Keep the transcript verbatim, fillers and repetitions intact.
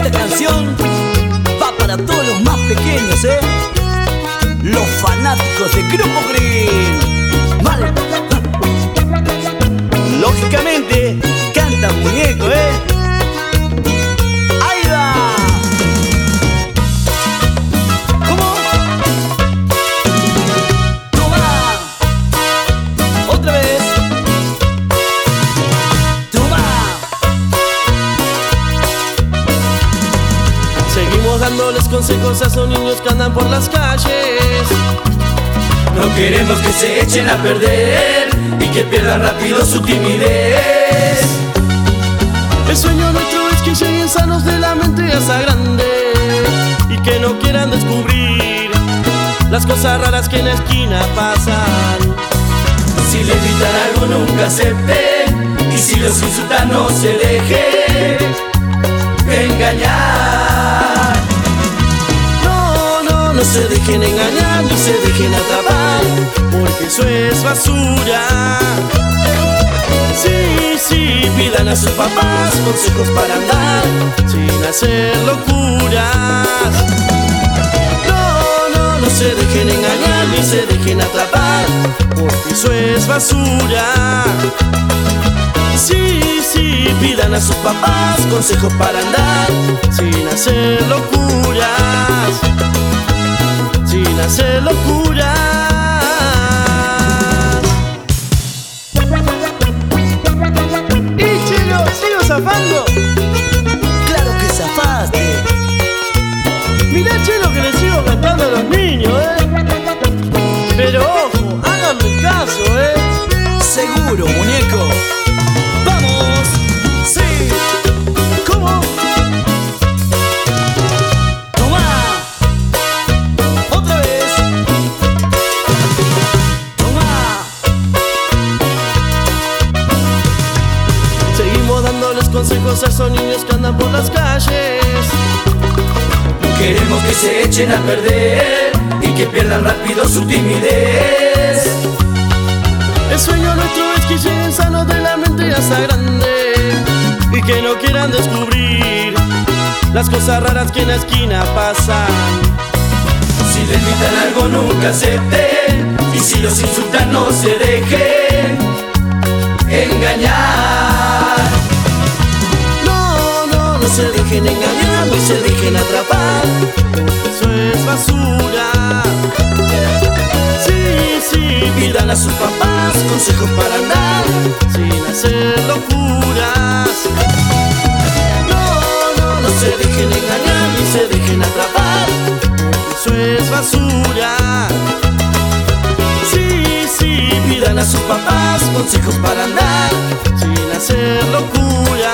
Esta canción va para todos los más pequeños, ¿eh? Los fanáticos de Grupo Green. Mal. Lógicamente, canta muñeco, ¿eh? ¡Ahí va! ¿Cómo? ¡Toma! ¡Otra vez! ¡Toma! Seguimos dándoles consejos a esos niños que andan por las calles. No queremos que se echen a perder y que pierdan rápido su timidez. El sueño nuestro es que lleguen sanos de la mente hasta grande y que no quieran descubrir las cosas raras que en la esquina pasan. Si le gritan algo nunca acepten, y si los insultan no se dejen engañar. No, no, no se dejen engañar ni se dejen atrapar, porque eso es basura. Sí, sí, pidan a sus papás consejos para andar sin hacer locuras. No, no, no se dejen engañar ni se dejen atrapar, porque eso es basura. Sí, sí, pidan a sus papás consejos para andar sin hacer locuras, sin hacer locuras. ¡Y Chelo, sigo zafando! ¡Claro que zafaste! Mirá, Chelo, que le sigo cantando a los niños, ¿eh? Pero ojo, háganme caso, ¿eh? ¡Seguro, muñeco! ¡Vamos! ¡Sí! ¿Cómo? ¡Toma! ¡Otra vez! ¡Toma! Seguimos dándoles consejos a esos niños que andan por las calles. Queremos que se echen a perder y que pierdan rápido su timidez. El sueño nuestro es que lleguen sanos de la mente hasta grande y que no quieran descubrir las cosas raras que en la esquina pasan. Si les gritan algo nunca acepten, y si los insultan no se dejen engañar. No, no, no se dejen engañar ni se dejen atrapar, porque eso es basura. Sí, sí, pidan a sus papás consejos para andar sin hacer locuras. No, no, no se dejen engañar ni se dejen atrapar, porque eso es basura. Sí, sí, pidan a sus papás consejos para andar sin hacer locuras.